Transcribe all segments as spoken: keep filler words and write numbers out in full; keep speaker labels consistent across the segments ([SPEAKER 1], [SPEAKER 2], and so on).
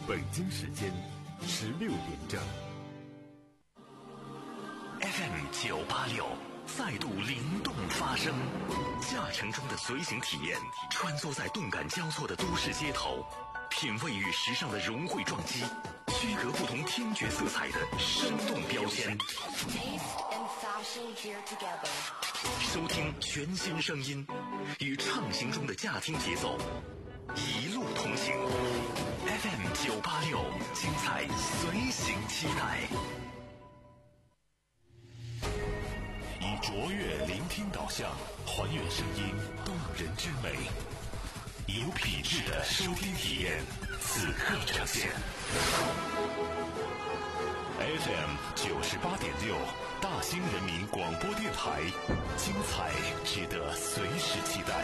[SPEAKER 1] 北京时间十六点整。
[SPEAKER 2] F M 九八六，赛度灵动发生，驾乘中的随行体验，穿梭在动感交错的都市街头，品味与时尚的融汇撞击，区隔不同听觉色彩的生动标签。收听全新声音，与畅行中的驾听节奏，一路同行。F M 九八六，精彩随行期待。以卓越聆听导向，还原声音动人之美，有品质的收听体验，此刻呈现。F M 九十八点六，大兴人民广播电台，精彩值得随时期待。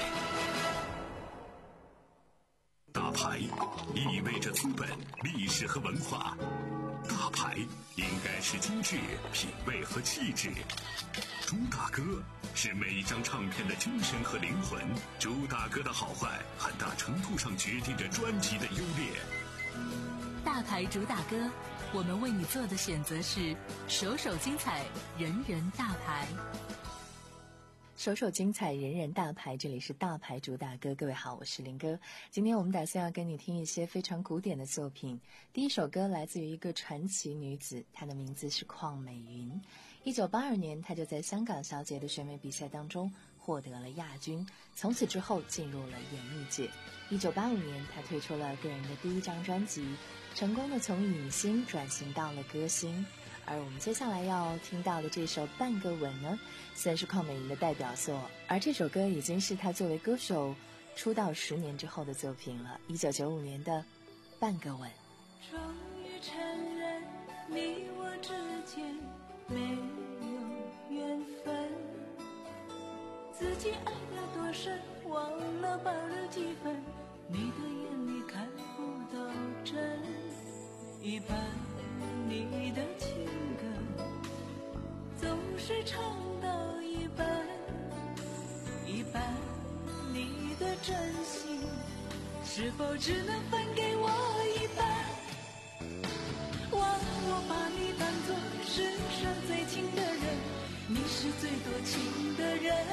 [SPEAKER 2] 大牌意味着资本、历史和文化，大牌应该是精致、品味和气质。朱大哥是每一张唱片的精神和灵魂，朱大哥的好坏很大程度上决定着专辑的优劣。
[SPEAKER 3] 大牌主打歌，我们为你做的选择是首首精彩，人人大牌。
[SPEAKER 4] 首首精彩，人人大牌，这里是大牌主打歌。各位好，我是林哥。今天我们打算要跟你听一些非常古典的作品。第一首歌来自于一个传奇女子，她的名字是邝美云。一九八二年，她就在香港小姐的选美比赛当中获得了亚军，从此之后进入了演艺界。一九八五年，她推出了个人的第一张专辑，成功的从影星转型到了歌星。而我们接下来要听到的这首《半个吻》呢，算是邝美云的代表作，而这首歌已经是她作为歌手出道十年之后的作品了。一九九五年的《半个吻》。
[SPEAKER 5] 终于承认你我之间没有缘分，自己爱得多深，忘了保留几分，你的眼里看不到真，一半你的情歌总是唱到一半，一半你的真心是否只能分给我一半？忘我把你当作世上最亲的人，你是最多情的人，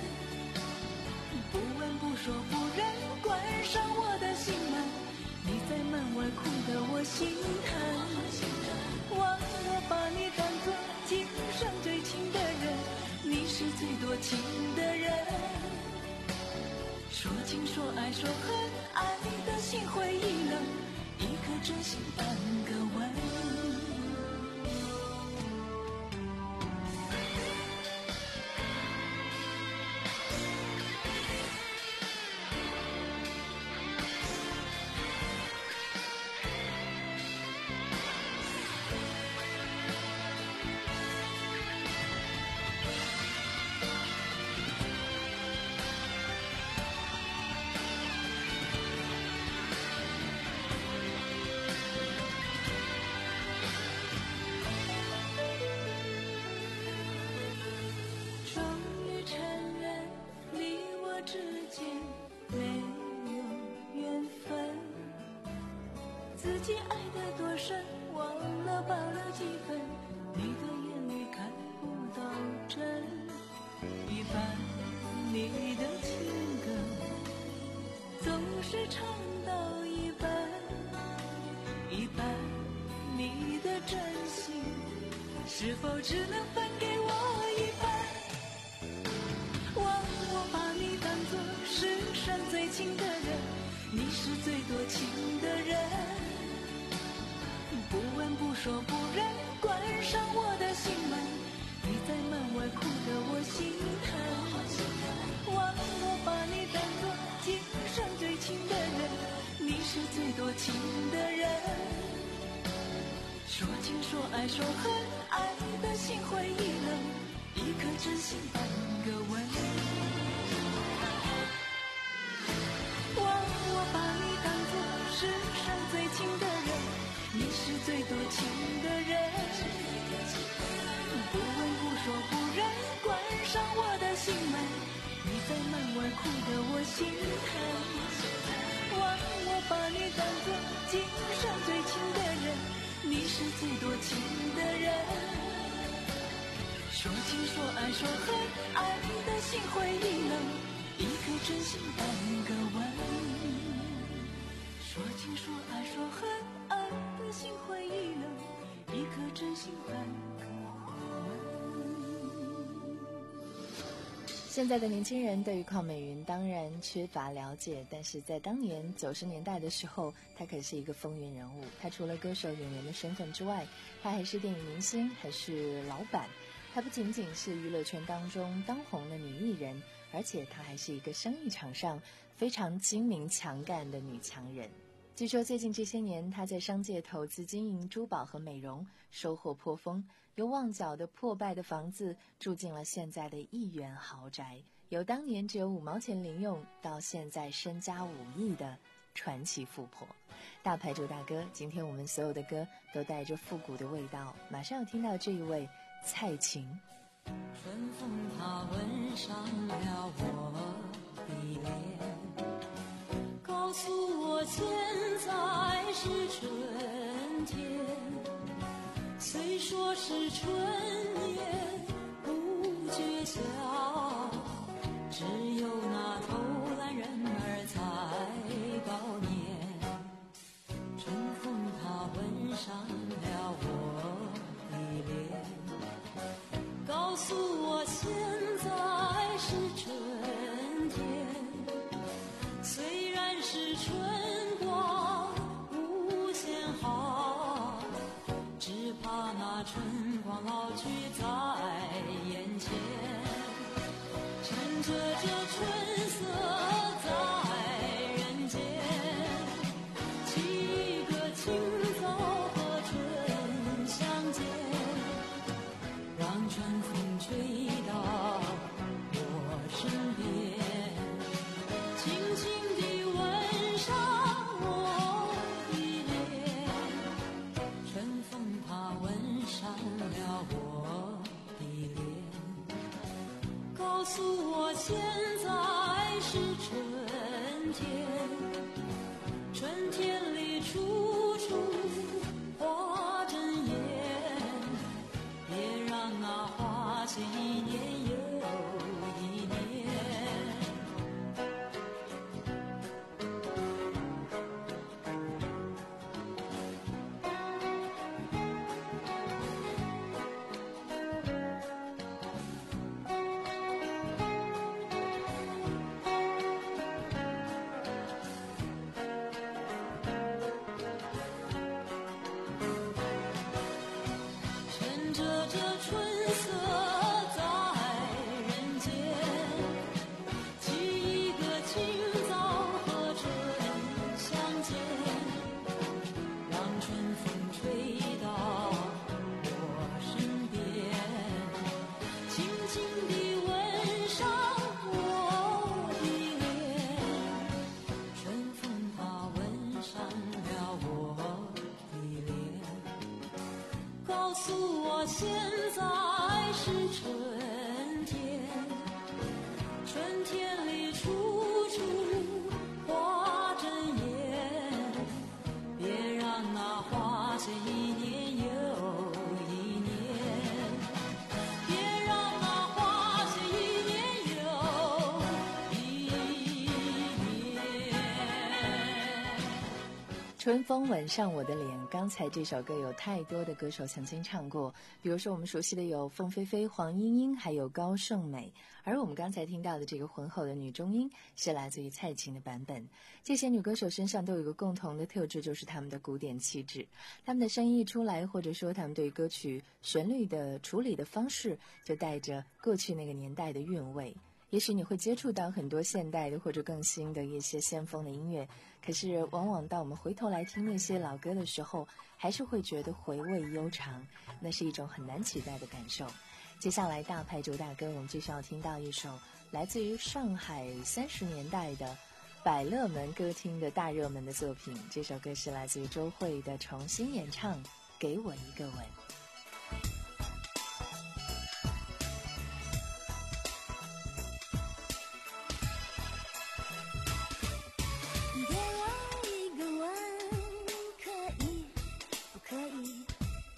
[SPEAKER 5] 不问不说不认，关上我的心门，你在门外哭得我心疼。忘我把你当作今生最亲的人，你是最多情的人，说情说爱说恨，爱的心灰意冷，一颗真心半个吻。是否只能分给我一半？忘我把你当作世上最亲的人，你是最多情的人，不问不说不认，关上我的心门，你在门外哭得我心疼。忘我把你当作今生最亲的人，你是最多情的人，说情说爱说恨，爱的心灰意冷，一颗真心半个吻。忘我把你当作世上最亲的人，你是最多情的人，不问不说不认，关上我的心门，你在门外哭得我心疼。忘我把你当作今生最最多情的人。说情说爱说恨，爱的心会一冷，一个真心半个吻。说情说爱说恨，爱的心会一冷，一颗真心半个吻。
[SPEAKER 4] 现在的年轻人对于邝美云当然缺乏了解，但是在当年九十年代的时候，她可是一个风云人物。她除了歌手演员的身份之外，她还是电影明星，还是老板。她不仅仅是娱乐圈当中当红的女艺人，而且她还是一个生意场上非常精明强干的女强人。据说最近这些年，她在商界投资经营珠宝和美容，收获颇丰，由旺角的破败的房子住进了现在的亿元豪宅，由当年只有五毛钱零用到现在身家五亿的传奇富婆。大牌主大哥，今天我们所有的歌都带着复古的味道，马上要听到这一位蔡琴。
[SPEAKER 5] 春风它吻上了我的脸，告诉我现在是春天，虽说是春年不觉晓，只有那偷懒人儿才高念。春风它吻上了我的脸，告诉我现在是春天，虽然是春光无限好，只怕那春光老去在眼前。趁着这春色在人间，沏一个清早和春相见，让春风吹到我身边，轻轻地吻上我的脸。春风它吻上了我的脸，告诉我现在是春天，春天里处处花争艳，别让那花谢一年又一年。趁着这春色在人间，沏一个清早和春相见，让春风吹到我身边，轻轻地吻上我的脸。春风它吻上了我的脸，告诉我现在是春天，春天里处处花争艳，别让那花谢一年又一年，别让那花谢一年又一年。
[SPEAKER 4] 春风吻上我的脸，刚才这首歌有太多的歌手曾经唱过，比如说我们熟悉的有凤飞飞、黄莺莺还有高胜美，而我们刚才听到的这个浑厚的女中音是来自于蔡琴的版本。这些女歌手身上都有一个共同的特质，就是她们的古典气质，她们的声音一出来，或者说她们对歌曲旋律的处理的方式就带着过去那个年代的韵味。也许你会接触到很多现代的或者更新的一些先锋的音乐，可是往往当我们回头来听那些老歌的时候，还是会觉得回味悠长，那是一种很难取代的感受。接下来大牌主打歌，我们就需要听到一首来自于上海三十年代的百乐门歌厅的大热门的作品，这首歌是来自于周蕙的重新演唱《给我一个吻》。
[SPEAKER 6] 给我一个吻，可以不可以？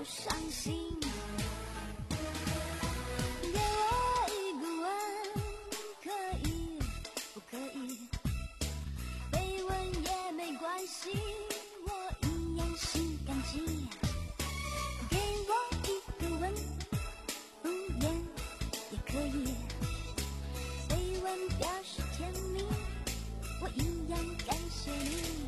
[SPEAKER 6] 伤心。给我一个吻，可以不可以？被吻也没关系，我一样心甘情。给我一个吻，敷衍也可以。被吻表示甜蜜，我一样感谢你。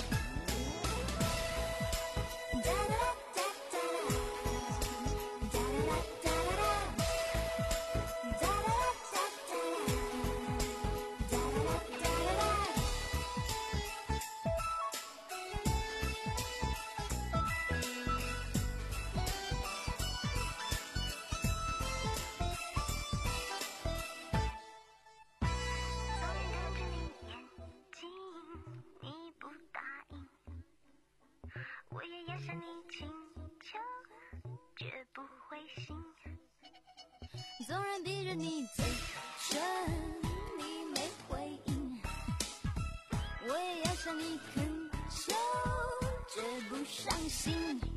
[SPEAKER 6] 纵然逼着你嘴唇，你没回应，我也要向你恳求，绝不伤心。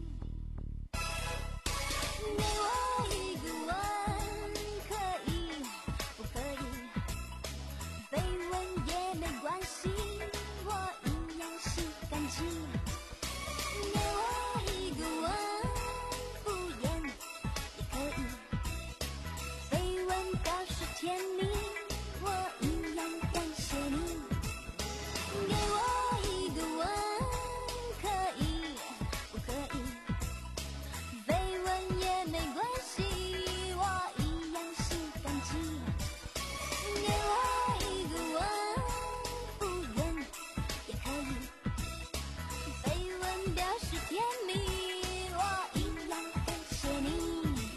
[SPEAKER 6] 给我一个吻，可以不可以？被吻也没关系，我一样心甘情。给我一个吻，敷衍也可以。被吻表示甜蜜，我一样感谢你。给我一个吻，可以不可以？被吻也没关系，我一样心甘情。给我一个吻，敷衍也可以。被吻表示甜蜜，我一样感谢你。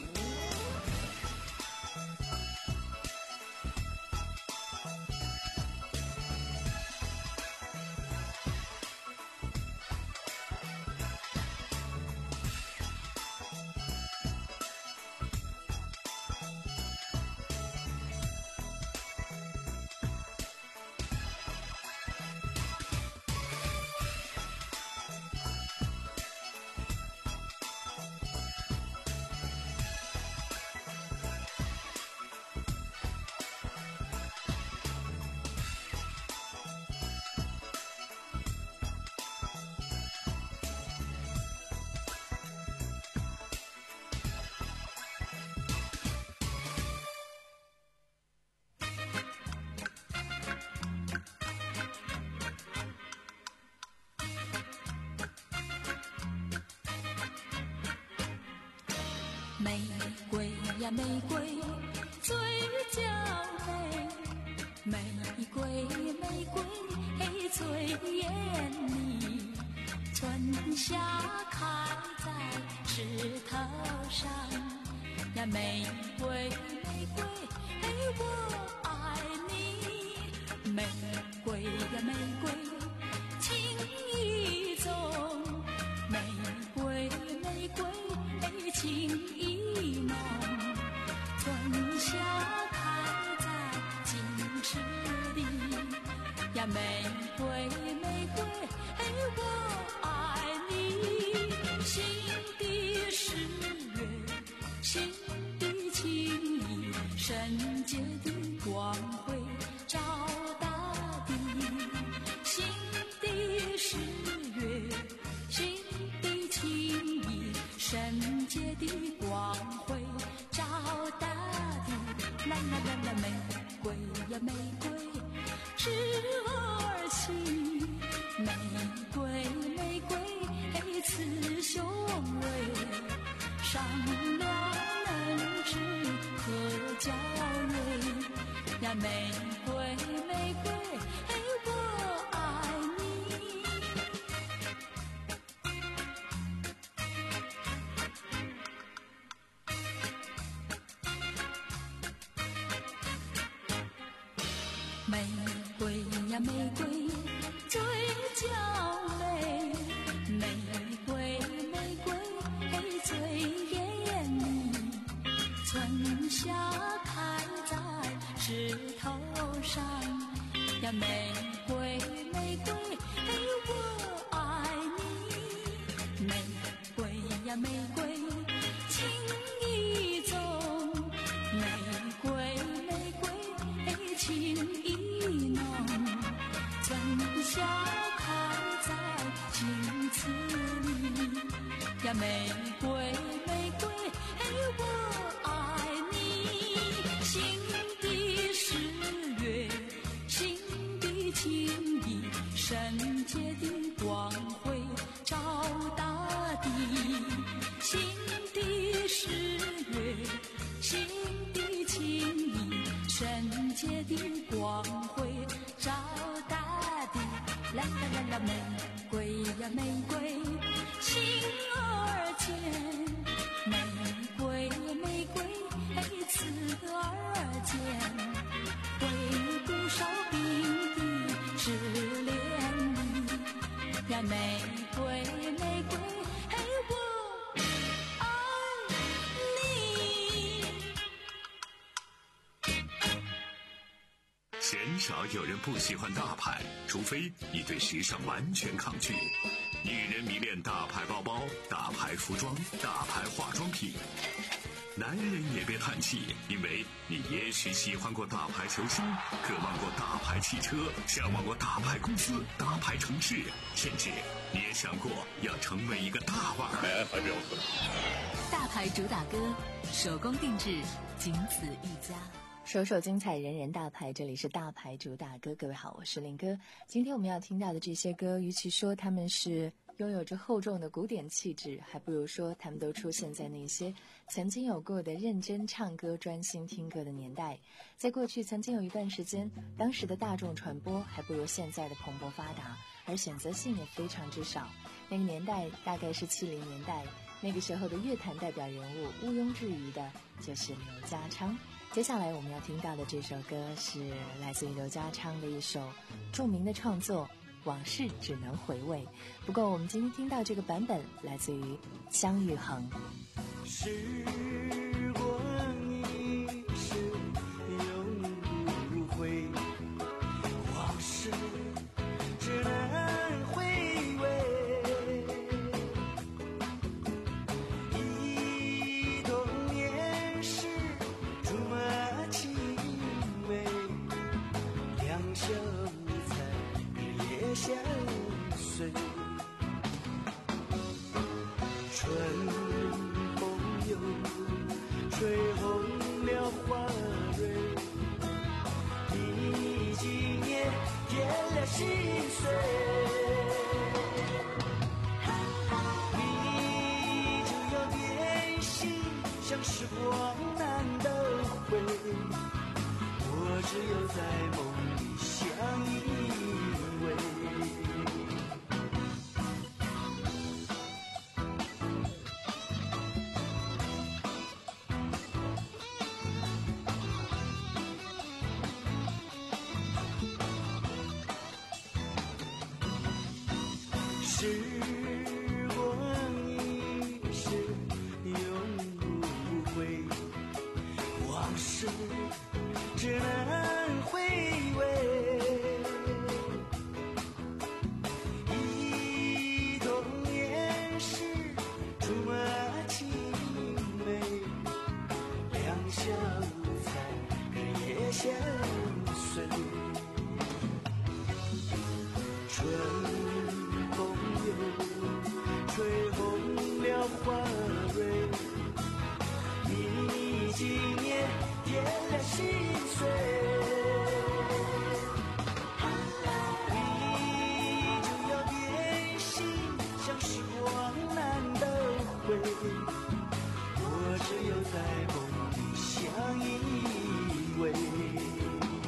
[SPEAKER 3] 玫瑰呀玫瑰，最娇美。玫瑰玫瑰，最艳丽。春夏开在枝头上呀，玫瑰玫瑰，我爱你。玫瑰呀玫瑰，情意重。玫瑰玫瑰，情意浓。春夏开在金池里呀，玫瑰玫瑰，我爱你。心底是月，心底情意，圣洁的光辉照大地。心底是月，心底情意，圣洁的光辉照大地。啦啦啦啦，玫瑰呀玫瑰，是儿情。玫瑰玫瑰，雌雄蕊，上两能知可娇蕊呀。玫瑰玫瑰，我爱你。玫瑰呀玫瑰，最娇美。玫瑰玫瑰，最艳丽。春夏开在枝头上呀，玫瑰玫瑰，我爱你。玫瑰呀玫瑰，
[SPEAKER 5] 一种玫瑰，玫瑰情意浓，春晓开在镜子里呀，玫瑰玫瑰我爱你，心的誓约，心的情意，圣洁的光辉照大地，心的誓约，心的情意，圣洁的光辉照大地。啦啦啦啦，玫瑰呀玫瑰，心儿间，玫瑰玫瑰，刺儿间，回顾烧饼的是连理呀，玫瑰玫瑰，我爱你。
[SPEAKER 2] 鲜少有人不喜欢大牌，除非你对时尚完全抗拒。女人迷恋大牌包包、大牌服装、大牌化妆品。男人也别叹气，因为你也许喜欢过大牌球星，渴望过大牌汽车，向往过大牌公司、大牌城市，甚至你也想过要成为一个大腕儿。
[SPEAKER 3] 大牌主打歌，手工定制，仅此一家。
[SPEAKER 4] 首首精彩，人人大牌，这里是大牌主打歌。各位好，我是林哥。今天我们要听到的这些歌，与其说他们是拥有着厚重的古典气质，还不如说他们都出现在那些曾经有过的认真唱歌、专心听歌的年代。在过去曾经有一段时间，当时的大众传播还不如现在的蓬勃发达，而选择性也非常之少。那个年代大概是七零年代，那个时候的乐坛代表人物毋庸置疑的就是刘家昌。接下来我们要听到的这首歌是来自于刘家昌的一首著名的创作《往事只能回味》，不过我们今天听到这个版本来自于姜育恒。
[SPEAKER 7] 时光一逝永不回，往事只能回味，忆童年时竹马青梅，两小无猜日夜相随，春吹红了花蕊，你今年添了心碎，你就要变心，像时光难倒回，我只有在梦里相依偎。时光一逝永不回，往事只能回味，忆童年时竹马青梅，两小无猜日夜相随，春吹红了花蕊，你今年添了心碎，你就要变心，像时光难倒回，我只有在梦里相依偎。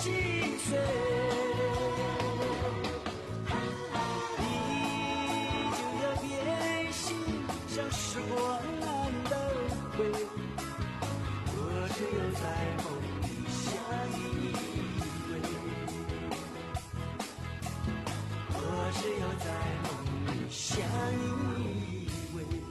[SPEAKER 7] 心碎。你就要变心，像时光难倒回，我只有在梦里相依偎，我只有在梦里相依偎。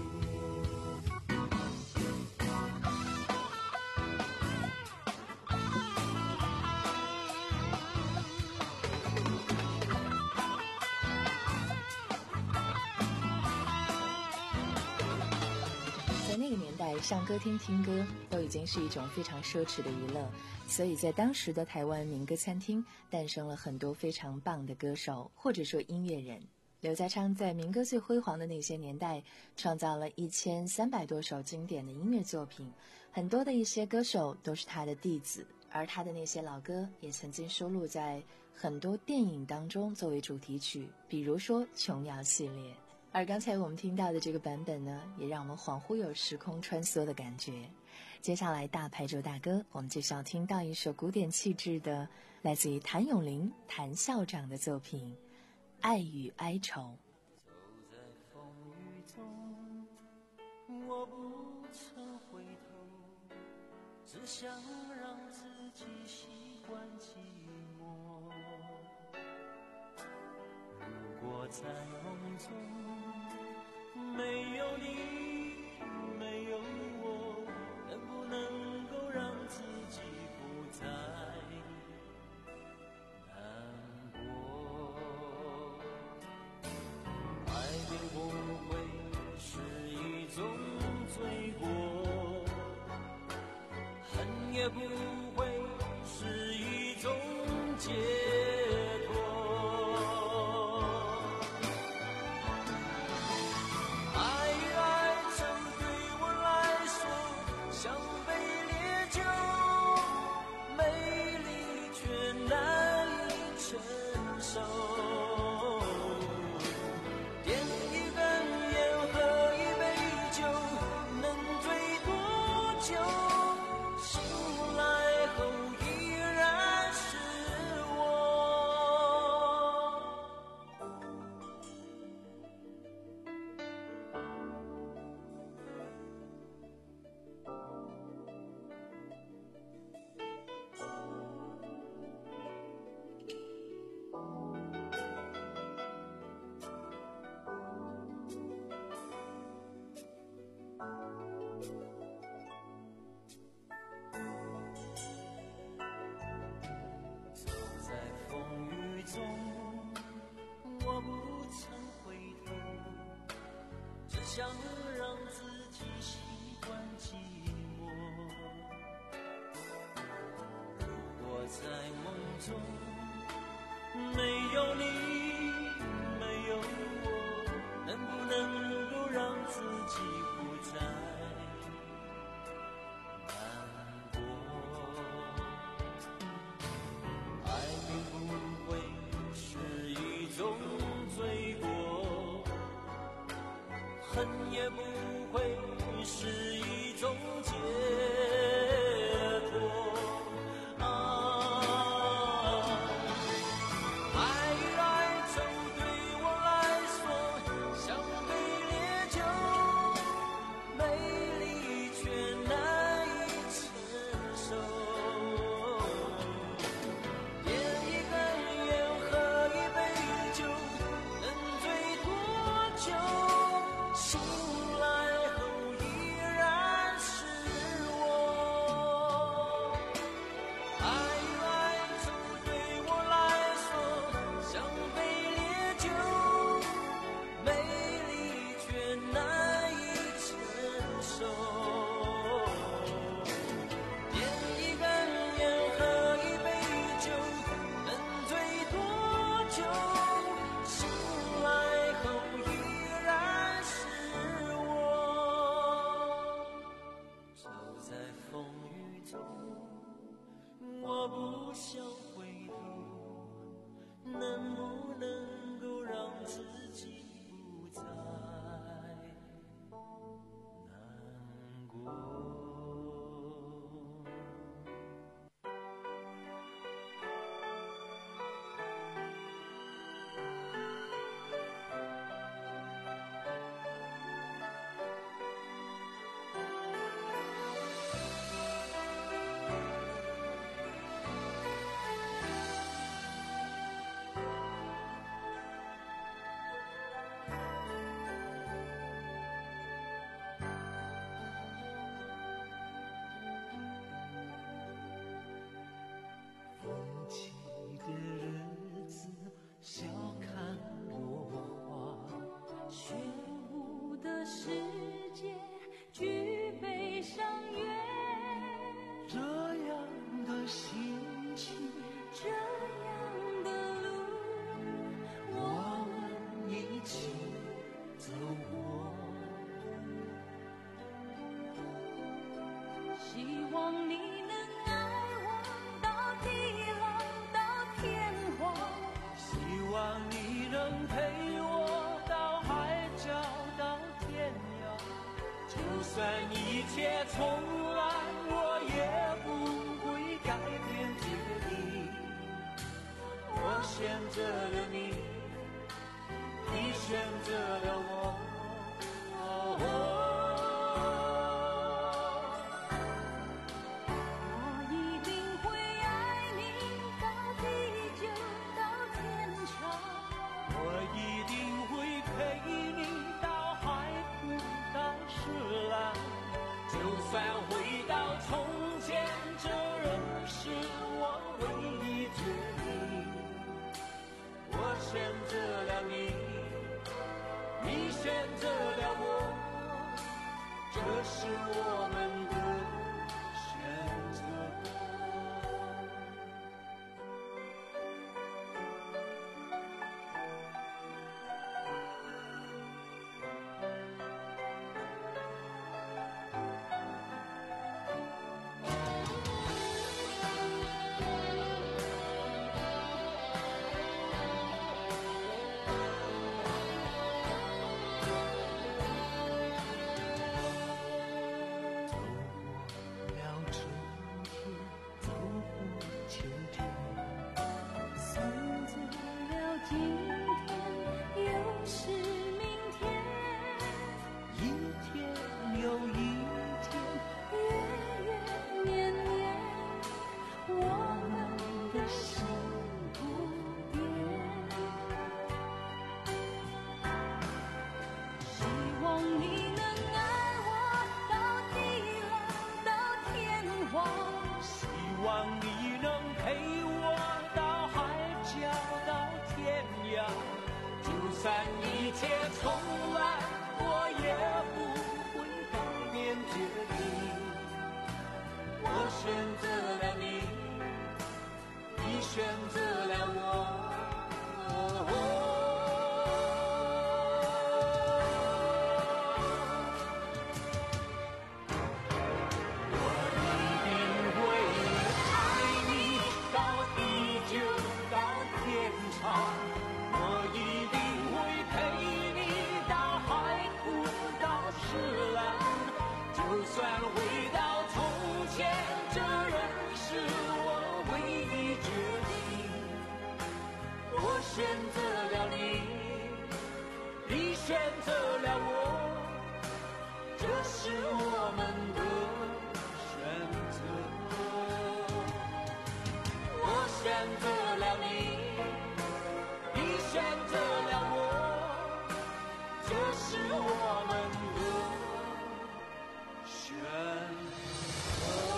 [SPEAKER 4] 在那个年代，上歌厅听歌都已经是一种非常奢侈的娱乐，所以在当时的台湾民歌餐厅诞生了很多非常棒的歌手或者说音乐人。刘家昌在民歌最辉煌的那些年代，创造了一千三百多首经典的音乐作品，很多的一些歌手都是他的弟子，而他的那些老歌也曾经收录在很多电影当中作为主题曲，比如说琼瑶系列。而刚才我们听到的这个版本呢，也让我们恍惚有时空穿梭的感觉。接下来大牌周大哥，我们就是要听到一首古典气质的，来自于谭咏麟谭校长的作品《爱与哀愁》。
[SPEAKER 7] 走在风雨中，我不曾回头，只想让自己习惯寂寞。如果在梦中没有你，没有我，能不能够让自己不再难过？爱并不会是一种罪过，恨也不会是一种解脱。想让自己习惯寂寞。如果在梦中没有你，没有我，能不能够让自己不再难过？爱并不会是一种罪过，恨也不会是一种解脱。我不想回头，能不能够让自己不再难过？ 选择了你，你选择了我。哦哦选择了你，你选择了我，这是我们的选择。选择了你，你选择了我，这是我们的选择。我选择了你，你选择了我，这是我们的选择。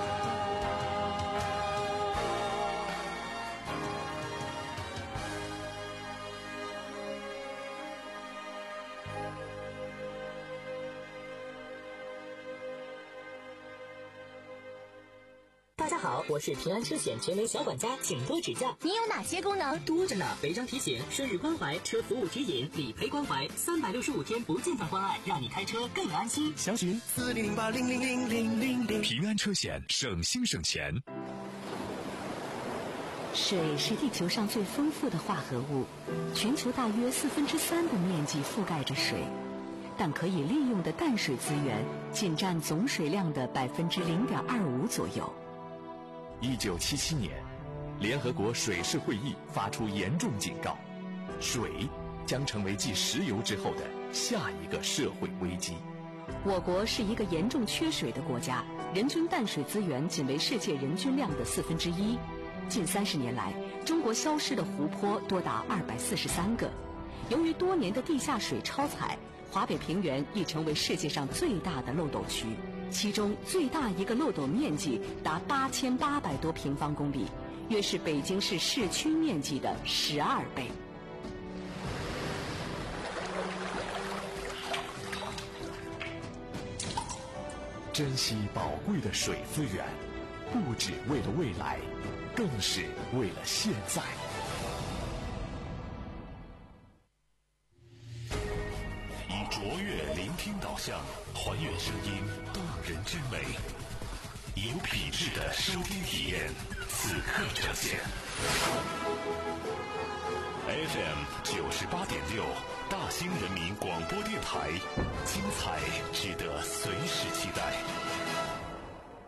[SPEAKER 8] 大家好，我是平安车险全能小管家，请多指教。
[SPEAKER 9] 你有哪些功能？
[SPEAKER 8] 多着呢，违章提醒、生日关怀、车服务指引、理赔关怀，三百六十五天不间断关爱，让你开车更安心。
[SPEAKER 1] 详询四零零八零零零零零零。平安车险，省心省钱。
[SPEAKER 10] 水是地球上最丰富的化合物，全球大约四分之三的面积覆盖着水，但可以利用的淡水资源仅占总水量的百分之零点二五左右。
[SPEAKER 1] 一九七七年，联合国水事会议发出严重警告，水将成为继石油之后的下一个社会危机。
[SPEAKER 10] 我国是一个严重缺水的国家，人均淡水资源仅为世界人均量的四分之一。近三十年来，中国消失的湖泊多达二百四十三个。由于多年的地下水超采，华北平原已成为世界上最大的漏斗区。其中最大一个漏斗面积达八千八百多平方公里，约是北京市市区面积的十二倍。
[SPEAKER 1] 珍惜宝贵的水资源，不只为了未来，更是为了现在。
[SPEAKER 2] 以卓越聆听导向，还原声音动人之美，有品质的收听体验，此刻呈现。F M 九十八点六，大兴人民广播电台，精彩值得随时期待。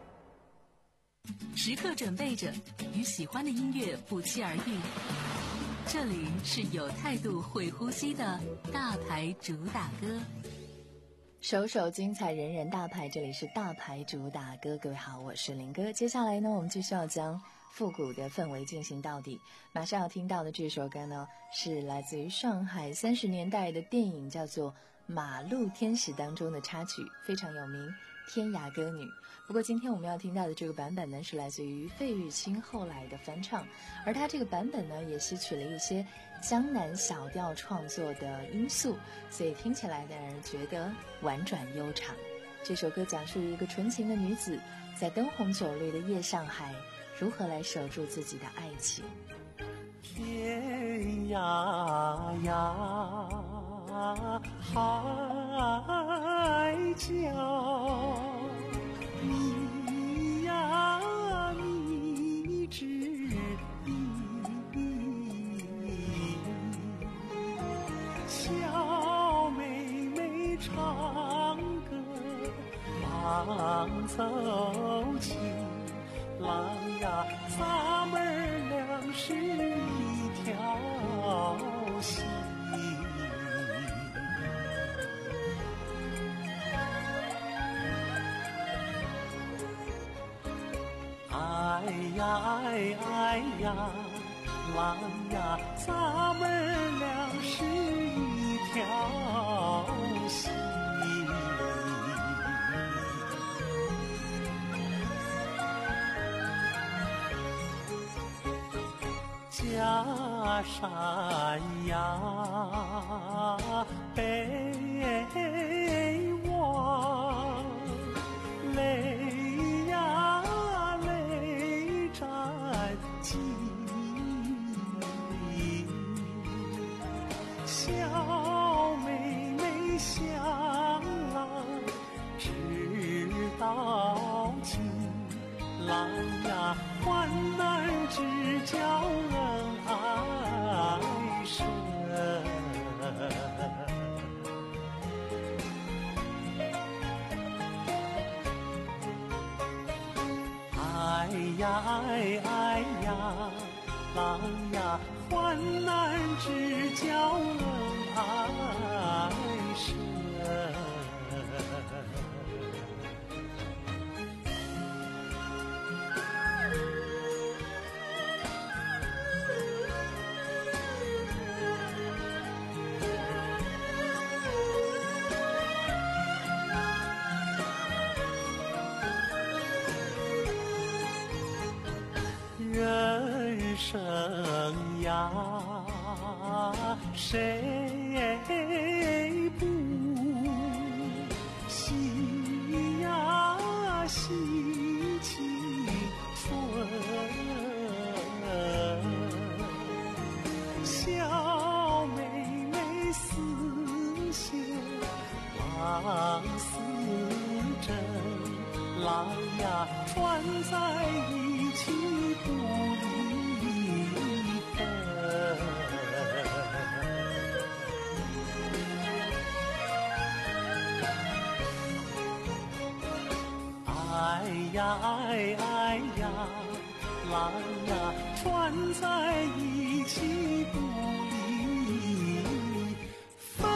[SPEAKER 3] 时刻准备着，与喜欢的音乐不期而遇。 这里是有态度、会呼吸的大牌主打歌。
[SPEAKER 4] 首首精彩，人人大牌，这里是大牌主打歌。各位好，我是林哥。接下来呢，我们继续要将复古的氛围进行到底。马上要听到的这首歌呢，是来自于上海三十年代的电影，叫做《马路天使》当中的插曲，非常有名，《天涯歌女》。不过今天我们要听到的这个版本呢，是来自于费玉清后来的翻唱，而他这个版本呢，也吸取了一些江南小调创作的因素，所以听起来让人觉得婉转悠长。这首歌讲述一个纯情的女子，在灯红酒绿的夜上海，如何来守住自己的爱情。
[SPEAKER 7] 天涯呀，海角，你呀你知小妹妹唱歌忙走情，郎呀咱们俩是一条心。哎呀哎哎呀，郎呀咱们俩是一条心。家山呀北望，泪呀泪沾襟，小妹妹相郎知道情，郎呀患难只叫人爱深。哎呀哎哎呀，郎呀患难只叫人爱深。人生呀，谁不喜呀喜气春，小妹妹思线往似针，郎呀串在一起不离分。哎呀哎哎呀，郎呀串在一起不离分。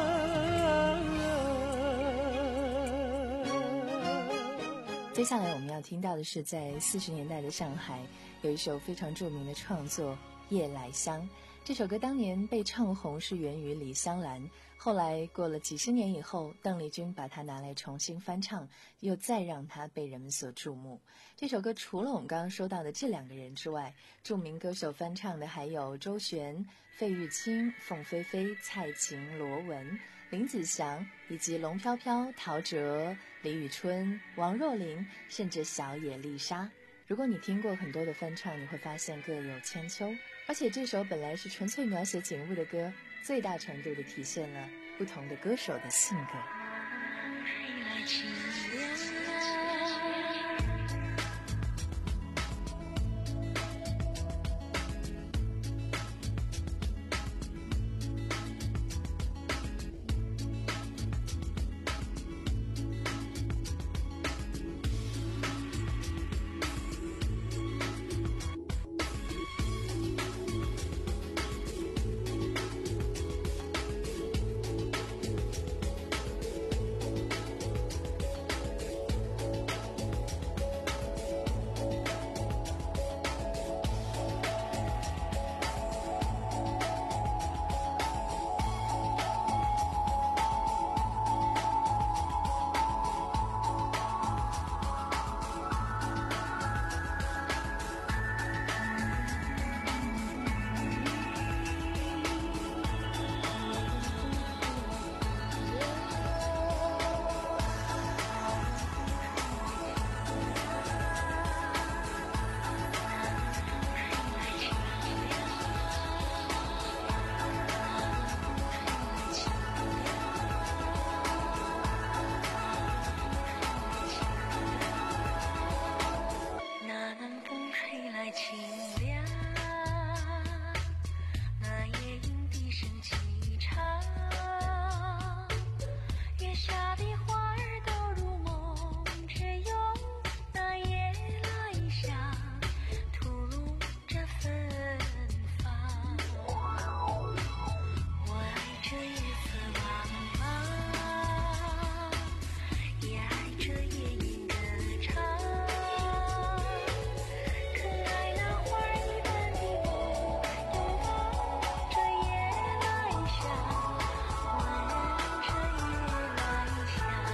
[SPEAKER 4] 接下来我们要听到的是在四十年代的上海有一首非常著名的创作《夜来香》。这首歌当年被唱红是源于李香兰，后来过了几十年以后，邓丽君把它拿来重新翻唱，又再让它被人们所注目。这首歌除了我们刚刚说到的这两个人之外，著名歌手翻唱的还有周璇、费玉清、凤飞飞、蔡琴、罗文、林子祥，以及龙飘飘、陶喆、李宇春、王若琳，甚至小野丽莎。如果你听过很多的翻唱，你会发现各有千秋。而且这首本来是纯粹描写景物的歌，最大程度地体现了不同的歌手的性格。
[SPEAKER 5] 来清凉，那夜莺低声齐唱，月下的花儿都入梦，只有那夜来香吐露着芬芳。我爱这夜色茫茫，也爱这夜莺歌唱，可爱那花儿一般的我，拥抱着夜来香，闻着夜来香。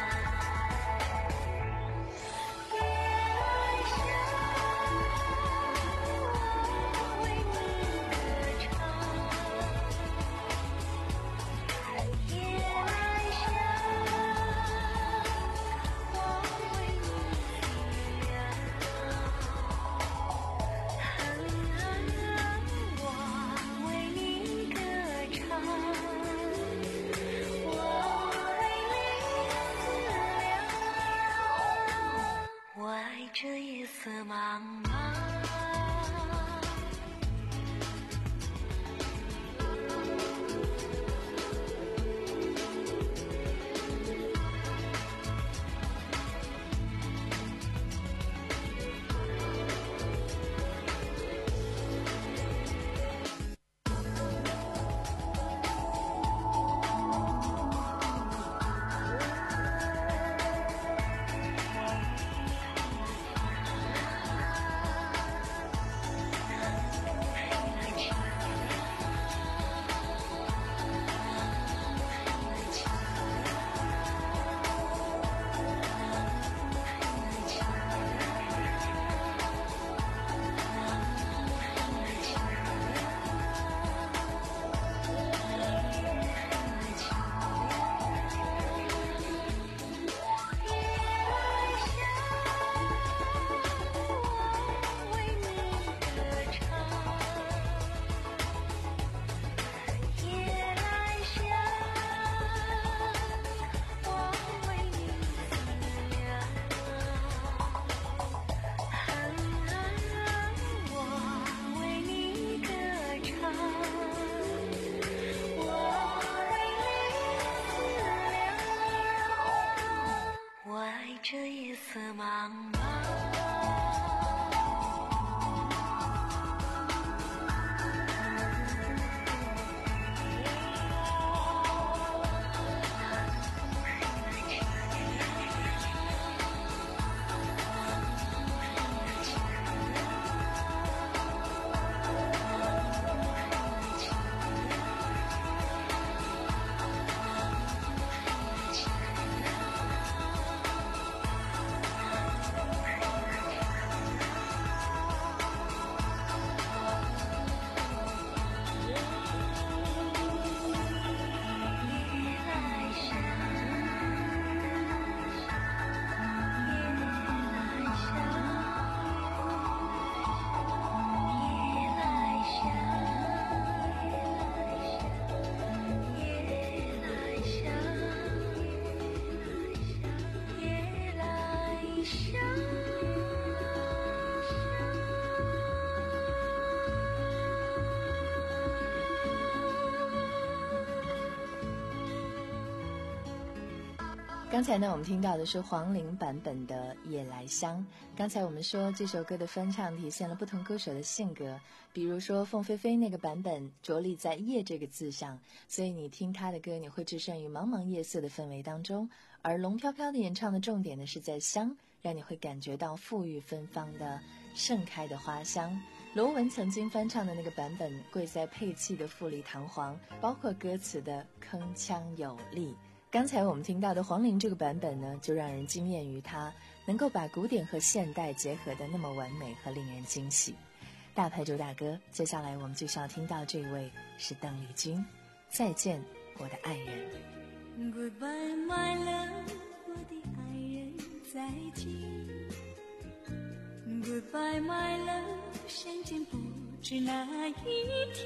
[SPEAKER 5] 夜来香，我为你歌唱。夜来香，我为你思量。我为你歌唱，我为你思量。我爱这夜色茫茫。这夜色茫茫。
[SPEAKER 4] 刚才呢，我们听到的是黄龄版本的《夜来香》。刚才我们说这首歌的翻唱体现了不同歌手的性格，比如说凤飞飞那个版本着力在夜这个字上，所以你听她的歌你会置身于茫茫夜色的氛围当中，而龙飘飘的演唱的重点呢是在香，让你会感觉到馥郁芬芳的盛开的花香。罗文曾经翻唱的那个版本贵在配器的富丽堂皇，包括歌词的铿锵有力。刚才我们听到的黄龄这个版本呢，就让人惊艳于它能够把古典和现代结合的那么完美和令人惊喜。大牌主打歌，接下来我们就是要听到这位是邓丽君，再见我的爱人。
[SPEAKER 5] Goodbye my love， 我的爱人再见。 Goodbye my love， 相见不知哪一天。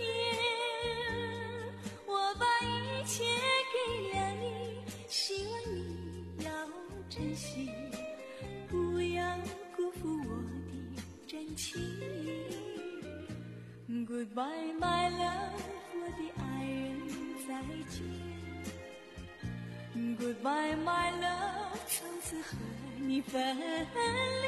[SPEAKER 5] 我把一切给了你，希望你要珍惜，不要辜负我的真起。Goodbye my love， 我的爱人再见。Goodbye my love， 从此和你分离。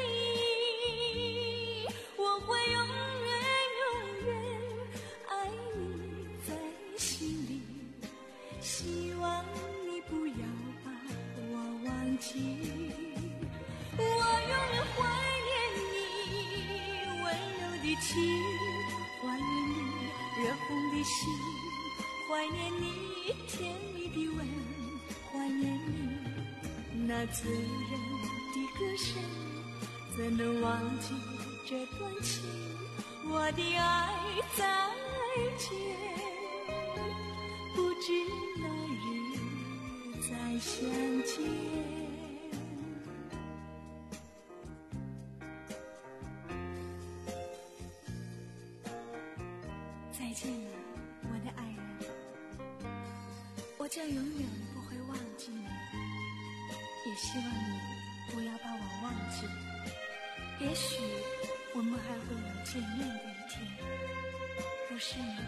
[SPEAKER 5] 我会永远永远爱你在心里，希望你不要把我忘记。我永远怀念你温柔的情，怀念你热红的心，怀念你甜蜜的吻，怀念你那醉人的歌声。怎能忘记这段情？我的爱再见，不知哪日再相见。再见了，我的爱人，我将永远不会忘记你，也希望你不要把我忘记。也许我们还会有见面的一天，不是吗？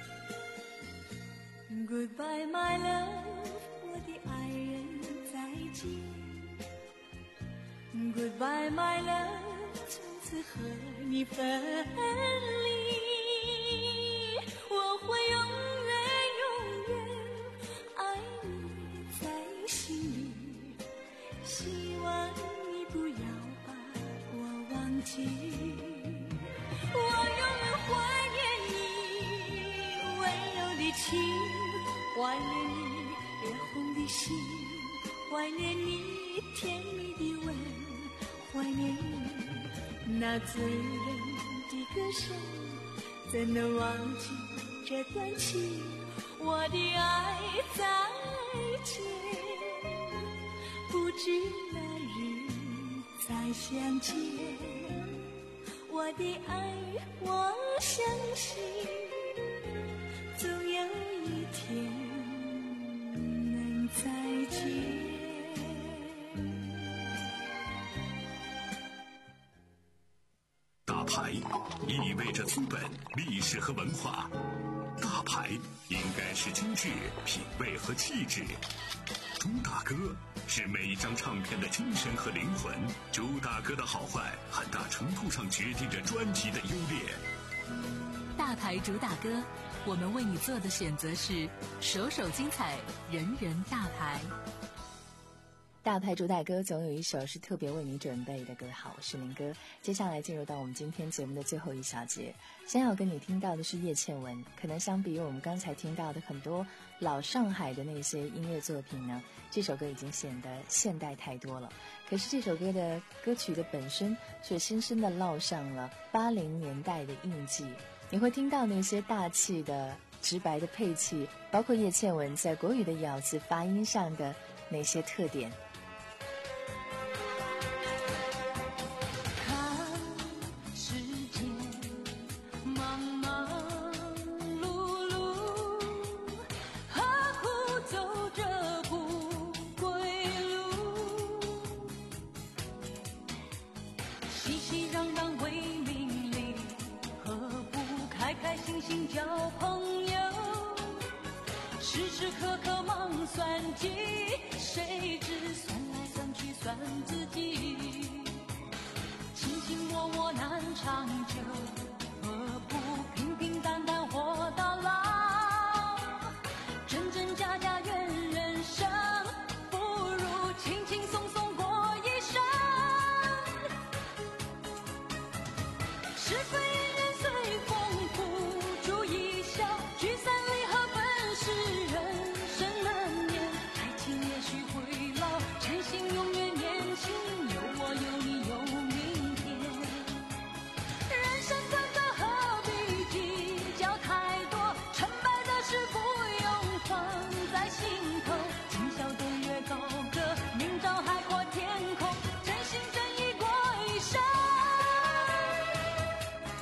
[SPEAKER 5] Goodbye my love， 我的爱人再见。Goodbye my love， 从此和你分离。我会永远永远爱你在心里，希望你不要把我忘记。我永远怀念你温柔的情，怀念你热红的心，怀念你甜蜜的吻，怀念你那醉人的歌声。怎能忘记这段情？我的爱再见，不知哪日再相见。我的爱，我相信总有一天能再见。
[SPEAKER 2] 大牌意味着资本、历史和文化，大牌应该是精致、品味和气质。朱大哥是每一张唱片的精神和灵魂，朱大哥的好坏很大程度上决定着专辑的优劣。
[SPEAKER 3] 大牌主打歌，我们为你做的选择是首首精彩，人人大牌。
[SPEAKER 4] 大牌主打歌总有一首是特别为你准备的。各位好，我是林哥。接下来进入到我们今天节目的最后一小节，先要跟你听到的是叶倩文。可能相比于我们刚才听到的很多老上海的那些音乐作品呢，这首歌已经显得现代太多了。可是这首歌的歌曲的本身却深深地烙上了八零年代的印记。你会听到那些大气的直白的配器，包括叶倩文在国语的咬字发音上的那些特点。
[SPEAKER 5] 交朋友，时时刻刻忙算计，谁知算来算去算自己。卿卿我我难长久，何不平平淡淡活到老？真真假假怨人生，不如轻轻松松过一生。是非因缘随风拂，聚散离合本是人生难免，爱情也许会老，真心永远年轻，有我有你有明天。人生短短何必计较太多，成败的事不用放在心头，今宵对月高歌，明朝海阔天空，真心真意过一生。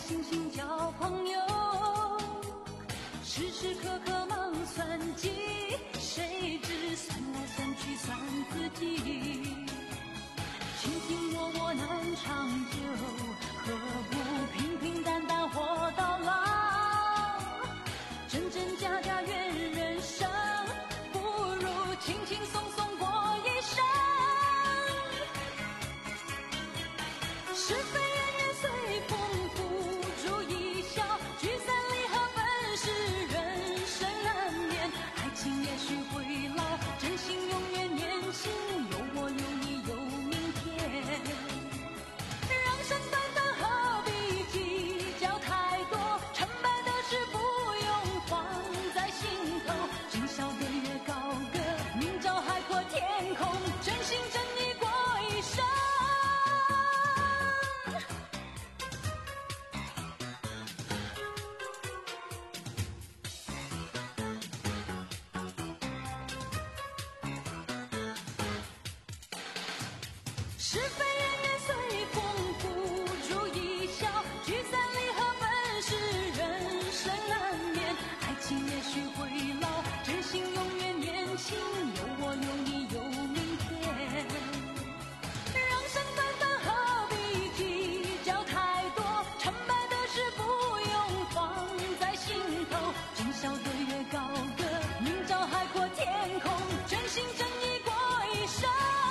[SPEAKER 5] 星星交朋友，时时刻刻忙算计，谁知算来算去算自己。卿卿我我难长久，何不平平淡淡活到老？真真假假怨人生，不如轻轻松松过一生。是非恩怨随风付诸一笑，聚散离合本是人生难免。爱情也许会老，真心永远年轻，有我有你有明天。人生短短何必计较太多，成败得失不用放在心头。今宵对月高歌，明朝海阔天空，真心真意过一生。是非恩怨随风付诸一笑，聚散离合本是人生难免。爱情也许会老，真心永远年轻，有我有你有明天。人生短短何必计较太多，成败得失不用放在心头。今宵对月高歌，明朝海阔天空，真心真意过一生。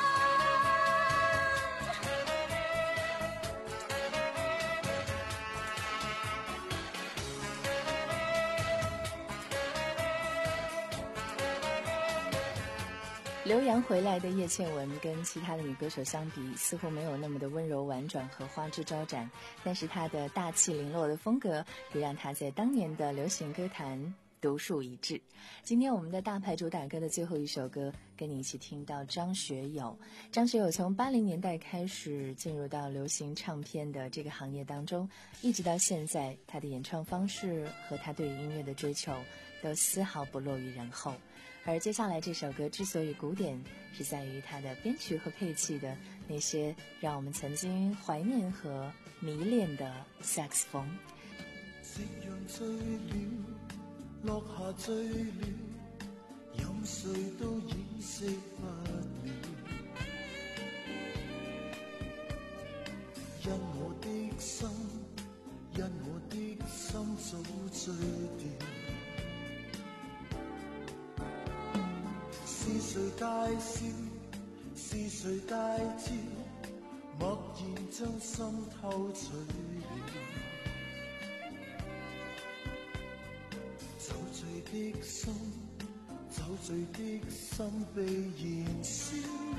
[SPEAKER 4] 留洋回来的叶倩文跟其他的女歌手相比，似乎没有那么的温柔婉转和花枝招展，但是她的大气凌落的风格也让她在当年的流行歌坛独树一帜。今天我们的大牌主打歌的最后一首歌，跟你一起听到张学友。张学友从八零年代开始进入到流行唱片的这个行业当中，一直到现在，他的演唱方式和他对于音乐的追求都丝毫不落于人后。而接下来这首歌之所以古典，是在于它的编曲和配器的那些让我们曾经怀念和迷恋的萨克斯风。
[SPEAKER 9] 夕阳醉了，落下醉了，任谁都掩饰不了，因我的心，因我的心早醉掉。是谁介绍？是谁介招？默然将心偷取了。酒醉的心，酒醉的心被燃烧。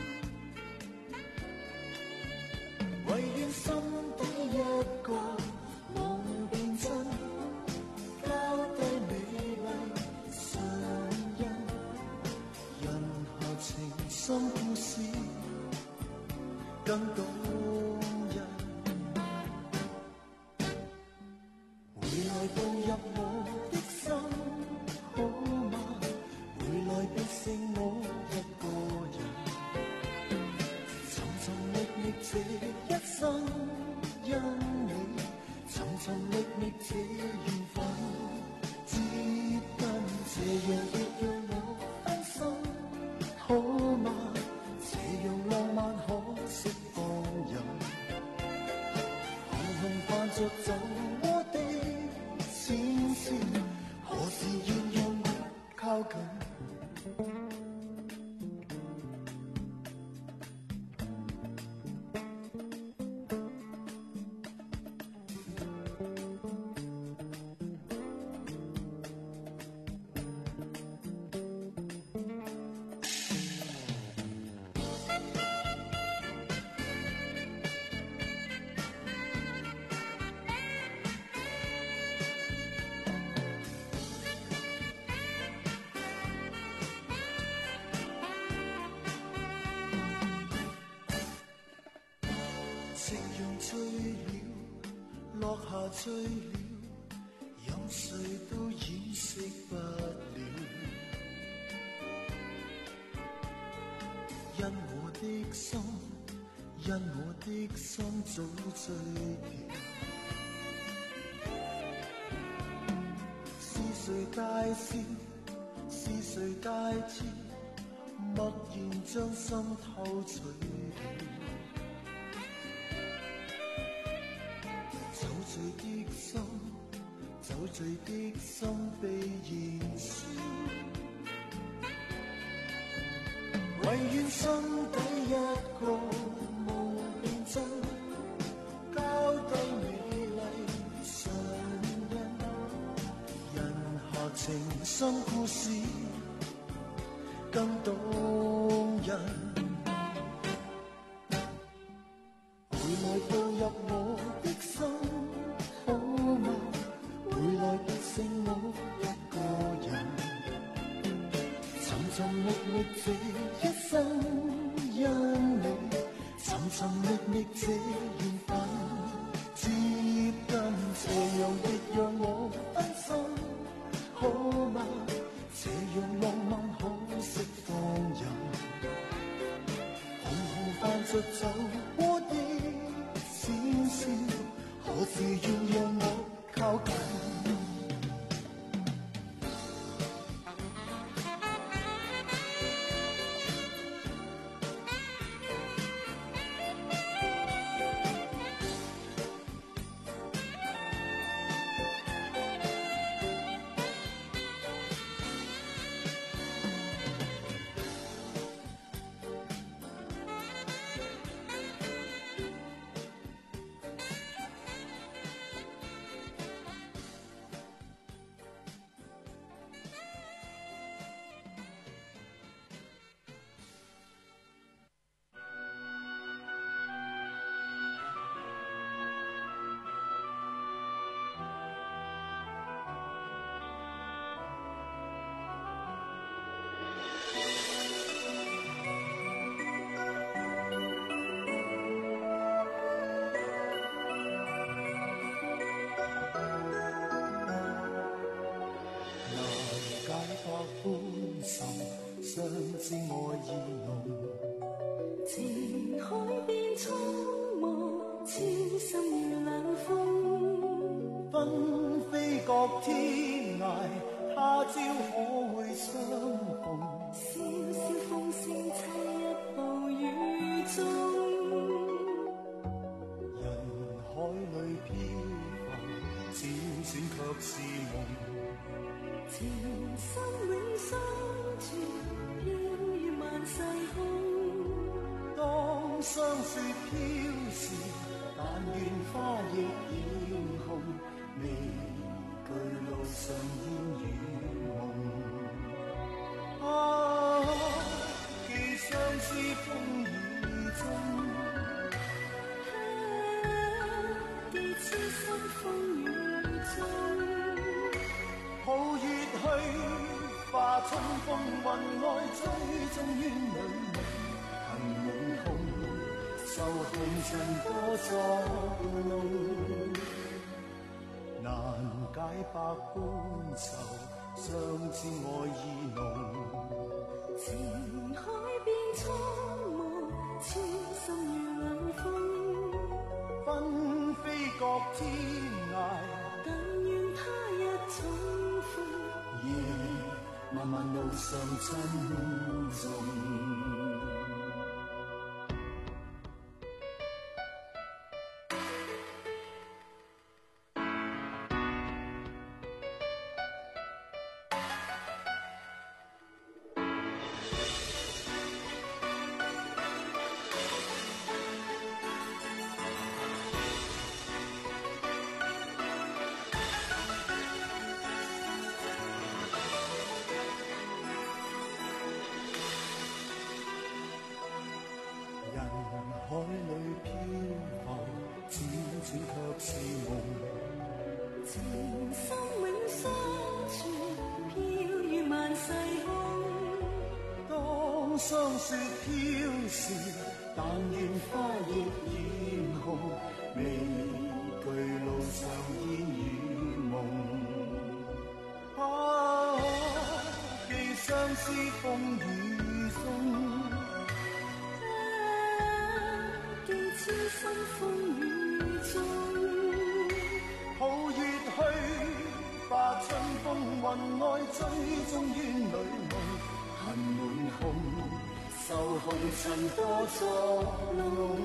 [SPEAKER 9] 唯愿心底一个梦变真，交低美丽唇印。人下情深故事更動人，回來步入我的心好嗎？回來別剩我一個人，尋尋覓覓這一生因你，尋尋覓覓這緣分，只跟這樣別讓我分心好嗎？這樣浪漫可釋放人，紅紅伴着酒窩的淺笑，何時願讓我靠近？夕陽醉了，落下醉了，任誰都掩飾不了。因我的心，因我的心早醉掉。 谁大笑，是谁大志，默然将心偷取了。酒醉的心，酒醉的心被燃烧，唯愿心底一个梦变真，交低美丽唇印，人下情深故事更动人，回来步入我的心，好吗？回来别剩我一个人，寻寻觅觅这一生，因你寻寻觅觅这缘分，接近斜阳亦让我分心，好吗？这样浪漫好释放人，红红泛着酒窝的闪笑，何时愿让我靠近？相知愛意濃，
[SPEAKER 5] 情海變蒼茫，超心如冷風。
[SPEAKER 9] 紛飛各天涯，他朝可會相逢？
[SPEAKER 5] 笑笑風聲悽一步雨中，
[SPEAKER 9] 人海裏飄浮，漸漸卻是夢。
[SPEAKER 5] 情深永相存，飄於萬世空。
[SPEAKER 9] 當霜雪飄時，但願花亦艷紅，未懼路上煙與夢。啊，既相思風雨中，
[SPEAKER 5] 啊，既痴心風雨中。
[SPEAKER 9] 抱月去，化春風雲外，追蹤於女夢，恨滿空，受紅塵多作弄，難解百般愁，相知愛意濃。
[SPEAKER 5] 情海變蒼茫，超心如冷風。
[SPEAKER 9] 紛飛各天涯，
[SPEAKER 5] 但願他日重。
[SPEAKER 9] 夜漫漫路上珍重。海裏漂浮，漸漸卻是夢。
[SPEAKER 5] 情深永相存，飄於萬世空。
[SPEAKER 9] 當霜雪飄時，但願花亦艷紅，未懼路上煙與夢。啊，既相思風雨中。
[SPEAKER 5] 痴心風雨中，
[SPEAKER 9] 抱月去，化春風雲云外追踪怨侣梦，恨满胸，受红尘多作弄，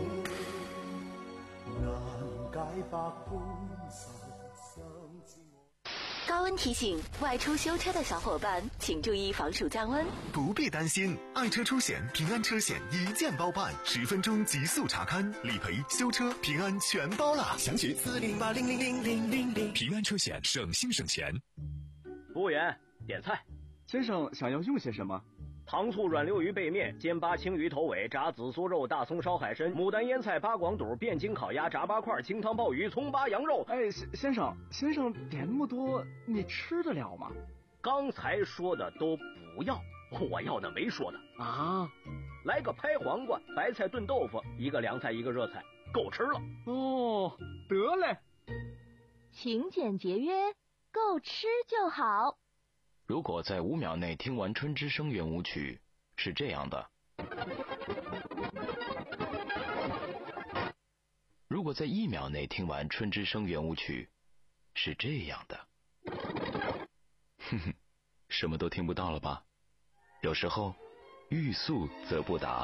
[SPEAKER 9] 难解百般愁相知。
[SPEAKER 11] 高温提醒：外出修车的小伙伴，请注意防暑降温。
[SPEAKER 12] 不必担心，爱车出险平安车险一键包办，十分钟极速查勘、理赔、修车、平安全包了。详询四零八零零零零零零。
[SPEAKER 1] 平安车险，省心省钱。
[SPEAKER 13] 服务员，点菜。
[SPEAKER 14] 先生想要用些什么？
[SPEAKER 13] 糖醋软溜鱼背面、煎八青鱼头尾、炸紫苏肉、大葱烧海参、牡丹腌菜、八广肚、汴京烤鸭、炸八块、清汤鲍鱼、葱八羊肉。
[SPEAKER 14] 哎，先生，先生点那么多，你吃得了吗？
[SPEAKER 13] 刚才说的都不要，我要的没说的
[SPEAKER 14] 啊。
[SPEAKER 13] 来个拍黄瓜、白菜炖豆腐，一个凉菜，一个热菜，够吃了。
[SPEAKER 14] 哦，得嘞。
[SPEAKER 15] 勤俭节约，够吃就好。
[SPEAKER 16] 如果在五秒内听完《春之声》圆舞曲，是这样的；如果在一秒内听完《春之声》圆舞曲，是这样的。哼哼，什么都听不到了吧？有时候，欲速则不达。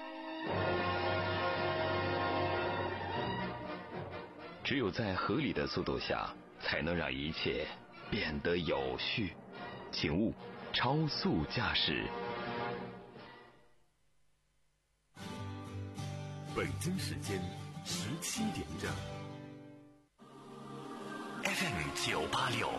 [SPEAKER 16] 只有在合理的速度下，才能让一切变得有序。请勿超速驾驶。
[SPEAKER 1] 北京时间十七点整。
[SPEAKER 2] F M 九八六